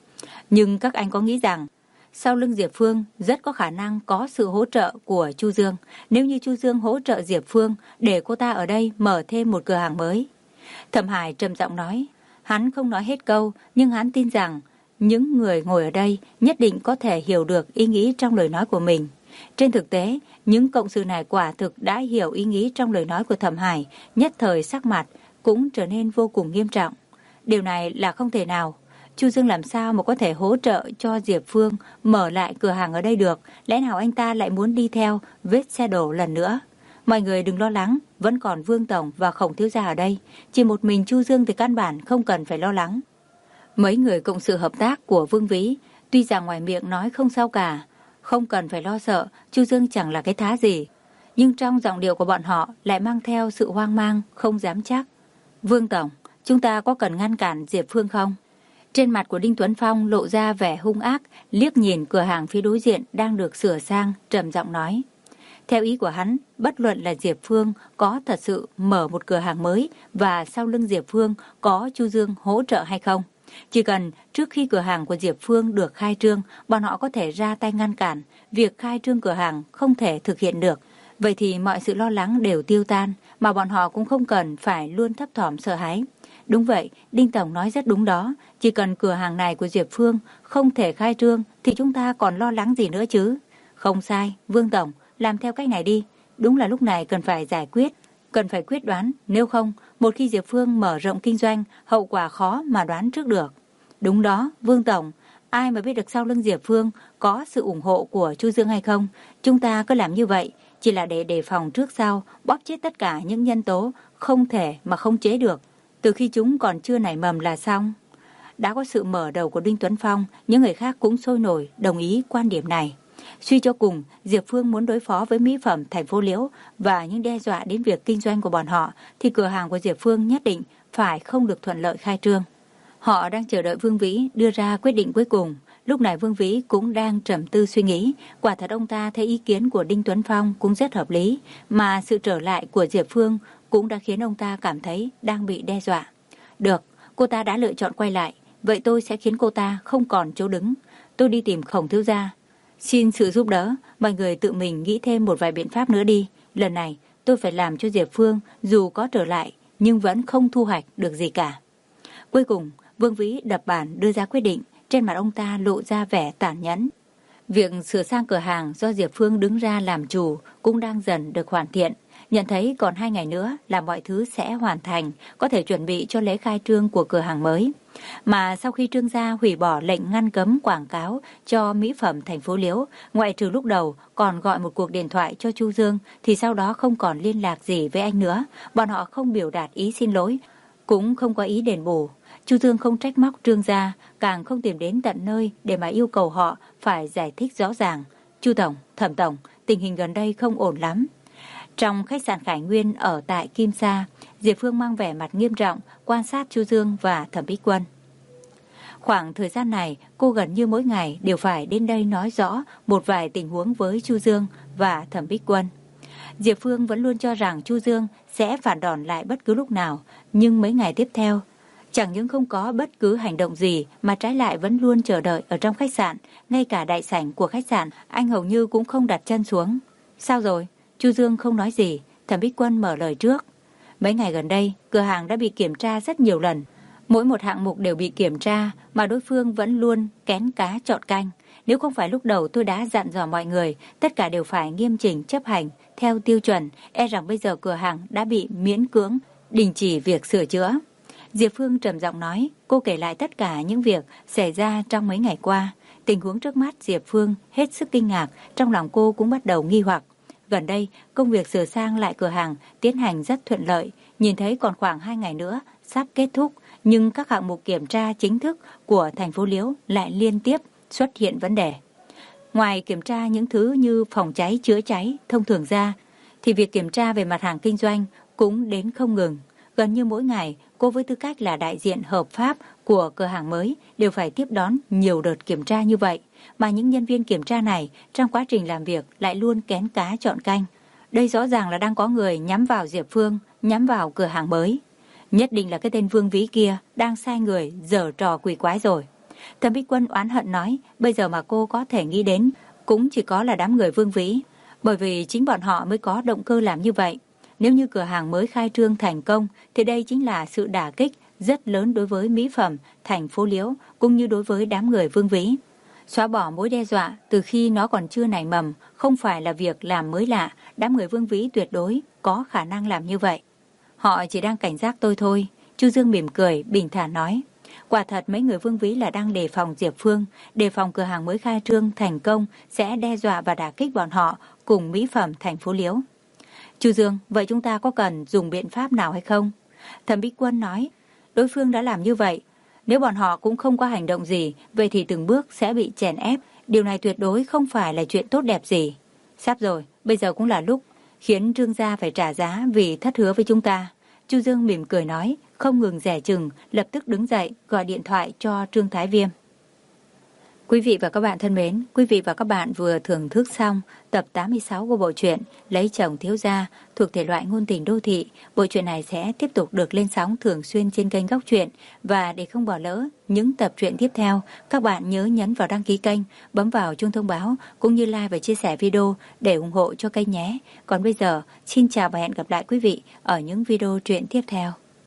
Nhưng các anh có nghĩ rằng sau lưng Diệp Phương rất có khả năng có sự hỗ trợ của Chu Dương. Nếu như Chu Dương hỗ trợ Diệp Phương để cô ta ở đây mở thêm một cửa hàng mới. Thẩm Hải trầm giọng nói. Hắn không nói hết câu, nhưng hắn tin rằng những người ngồi ở đây nhất định có thể hiểu được ý nghĩ trong lời nói của mình. Trên thực tế, những cộng sự này quả thực đã hiểu ý nghĩ trong lời nói của Thẩm Hải, nhất thời sắc mặt cũng trở nên vô cùng nghiêm trọng. Điều này là không thể nào. Chu Dương làm sao mà có thể hỗ trợ cho Diệp Phương mở lại cửa hàng ở đây được? Lẽ nào anh ta lại muốn đi theo vết xe đổ lần nữa? Mọi người đừng lo lắng, vẫn còn Vương Tổng và Khổng Thiếu Gia ở đây. Chỉ một mình Chu Dương thì căn bản không cần phải lo lắng. Mấy người cộng sự hợp tác của Vương Vĩ, tuy rằng ngoài miệng nói không sao cả, không cần phải lo sợ, Chu Dương chẳng là cái thá gì. Nhưng trong giọng điệu của bọn họ lại mang theo sự hoang mang, không dám chắc. Vương Tổng, chúng ta có cần ngăn cản Diệp Phương không? Trên mặt của Đinh Tuấn Phong lộ ra vẻ hung ác, liếc nhìn cửa hàng phía đối diện đang được sửa sang, trầm giọng nói. Theo ý của hắn, bất luận là Diệp Phương có thật sự mở một cửa hàng mới và sau lưng Diệp Phương có Chu Dương hỗ trợ hay không. Chỉ cần trước khi cửa hàng của Diệp Phương được khai trương, bọn họ có thể ra tay ngăn cản, việc khai trương cửa hàng không thể thực hiện được. Vậy thì mọi sự lo lắng đều tiêu tan, mà bọn họ cũng không cần phải luôn thấp thỏm sợ hãi. Đúng vậy, Đinh Tổng nói rất đúng đó, chỉ cần cửa hàng này của Diệp Phương không thể khai trương thì chúng ta còn lo lắng gì nữa chứ. Không sai, Vương Tổng, làm theo cách này đi, đúng là lúc này cần phải giải quyết, cần phải quyết đoán, nếu không, một khi Diệp Phương mở rộng kinh doanh, hậu quả khó mà đoán trước được. Đúng đó, Vương Tổng, ai mà biết được sau lưng Diệp Phương có sự ủng hộ của Chu Dương hay không, chúng ta cứ làm như vậy, chỉ là để đề phòng trước sau, bóp chết tất cả những nhân tố không thể mà không chế được, từ khi chúng còn chưa nảy mầm là xong. Đã có sự mở đầu của Đinh Tuấn Phong, những người khác cũng sôi nổi đồng ý quan điểm này. Suy cho cùng, Diệp Phương muốn đối phó với mỹ phẩm thành phố Liễu và những đe dọa đến việc kinh doanh của bọn họ, thì cửa hàng của Diệp Phương nhất định phải không được thuận lợi khai trương. Họ đang chờ đợi Vương Vĩ đưa ra quyết định cuối cùng. Lúc này Vương Vĩ cũng đang trầm tư suy nghĩ. Quả thật ông ta thấy ý kiến của Đinh Tuấn Phong cũng rất hợp lý, mà sự trở lại của Diệp Phương cũng đã khiến ông ta cảm thấy đang bị đe dọa. Được, cô ta đã lựa chọn quay lại, vậy tôi sẽ khiến cô ta không còn chỗ đứng. Tôi đi tìm Khổng Thiếu Gia, xin sự giúp đỡ, mọi người tự mình nghĩ thêm một vài biện pháp nữa đi. Lần này tôi phải làm cho Diệp Phương dù có trở lại nhưng vẫn không thu hoạch được gì cả. Cuối cùng, Vương Vĩ đập bàn đưa ra quyết định, trên mặt ông ta lộ ra vẻ tàn nhẫn. Việc sửa sang cửa hàng do Diệp Phương đứng ra làm chủ cũng đang dần được hoàn thiện. Nhận thấy còn hai ngày nữa là mọi thứ sẽ hoàn thành, có thể chuẩn bị cho lễ khai trương của cửa hàng mới. Mà sau khi trương gia hủy bỏ lệnh ngăn cấm quảng cáo cho mỹ phẩm thành phố Liễu, ngoại trừ lúc đầu còn gọi một cuộc điện thoại cho Chu Dương, thì sau đó không còn liên lạc gì với anh nữa. Bọn họ không biểu đạt ý xin lỗi, cũng không có ý đền bù. Chu Dương không trách móc trương gia, càng không tìm đến tận nơi để mà yêu cầu họ phải giải thích rõ ràng. Chu Tổng, Thẩm Tổng, tình hình gần đây không ổn lắm. Trong khách sạn Khải Nguyên ở tại Kim Sa, Diệp Phương mang vẻ mặt nghiêm trọng quan sát Chu Dương và Thẩm Bích Quân. Khoảng thời gian này, cô gần như mỗi ngày đều phải đến đây nói rõ một vài tình huống với Chu Dương và Thẩm Bích Quân. Diệp Phương vẫn luôn cho rằng Chu Dương sẽ phản đòn lại bất cứ lúc nào, nhưng mấy ngày tiếp theo, chẳng những không có bất cứ hành động gì mà trái lại vẫn luôn chờ đợi ở trong khách sạn, ngay cả đại sảnh của khách sạn anh hầu như cũng không đặt chân xuống. Sao rồi? Chu Dương không nói gì, Thẩm Bích Quân mở lời trước. Mấy ngày gần đây, cửa hàng đã bị kiểm tra rất nhiều lần. Mỗi một hạng mục đều bị kiểm tra mà đối phương vẫn luôn kén cá chọn canh. Nếu không phải lúc đầu tôi đã dặn dò mọi người, tất cả đều phải nghiêm chỉnh chấp hành theo tiêu chuẩn, e rằng bây giờ cửa hàng đã bị miễn cưỡng đình chỉ việc sửa chữa. Diệp Phương trầm giọng nói, cô kể lại tất cả những việc xảy ra trong mấy ngày qua. Tình huống trước mắt Diệp Phương hết sức kinh ngạc, trong lòng cô cũng bắt đầu nghi hoặc. Gần đây, công việc sửa sang lại cửa hàng tiến hành rất thuận lợi, nhìn thấy còn khoảng hai ngày nữa sắp kết thúc, nhưng các hạng mục kiểm tra chính thức của thành phố Liễu lại liên tiếp xuất hiện vấn đề. Ngoài kiểm tra những thứ như phòng cháy chữa cháy thông thường ra, thì việc kiểm tra về mặt hàng kinh doanh cũng đến không ngừng. Gần như mỗi ngày, cô với tư cách là đại diện hợp pháp của cửa hàng mới đều phải tiếp đón nhiều đợt kiểm tra như vậy, mà những nhân viên kiểm tra này trong quá trình làm việc lại luôn kén cá chọn canh. Đây rõ ràng là đang có người nhắm vào Diệp Phương, nhắm vào cửa hàng mới. Nhất định là cái tên Vương Vĩ kia đang sai người giở trò quỷ quái rồi. Thẩm Bích Quân oán hận nói, bây giờ mà cô có thể nghĩ đến cũng chỉ có là đám người Vương Vĩ, bởi vì chính bọn họ mới có động cơ làm như vậy. Nếu như cửa hàng mới khai trương thành công thì đây chính là sự đả kích rất lớn đối với mỹ phẩm thành phố Liễu cũng như đối với đám người Vương Vĩ. Xóa bỏ mối đe dọa từ khi nó còn chưa nảy mầm không phải là việc làm mới lạ, đám người Vương Vĩ tuyệt đối có khả năng làm như vậy. Họ chỉ đang cảnh giác tôi thôi. Chu Dương mỉm cười, bình thản nói. Quả thật mấy người Vương Vĩ là đang đề phòng Diệp Phương, đề phòng cửa hàng mới khai trương thành công sẽ đe dọa và đả kích bọn họ cùng mỹ phẩm thành phố Liễu. Chu Dương, vậy chúng ta có cần dùng biện pháp nào hay không? Thẩm Bích Quân nói, đối phương đã làm như vậy. Nếu bọn họ cũng không có hành động gì, vậy thì từng bước sẽ bị chèn ép. Điều này tuyệt đối không phải là chuyện tốt đẹp gì. Sắp rồi, bây giờ cũng là lúc khiến Trương gia phải trả giá vì thất hứa với chúng ta. Chu Dương mỉm cười nói, không ngừng dè chừng, lập tức đứng dậy gọi điện thoại cho Trương Thái Viêm. Quý vị và các bạn thân mến, quý vị và các bạn vừa thưởng thức xong tập tám mươi sáu của bộ truyện Lấy chồng thiếu gia thuộc thể loại ngôn tình đô thị. Bộ truyện này sẽ tiếp tục được lên sóng thường xuyên trên kênh Góc Truyện, và để không bỏ lỡ những tập truyện tiếp theo, các bạn nhớ nhấn vào đăng ký kênh, bấm vào chuông thông báo cũng như like và chia sẻ video để ủng hộ cho kênh nhé. Còn bây giờ, xin chào và hẹn gặp lại quý vị ở những video truyện tiếp theo.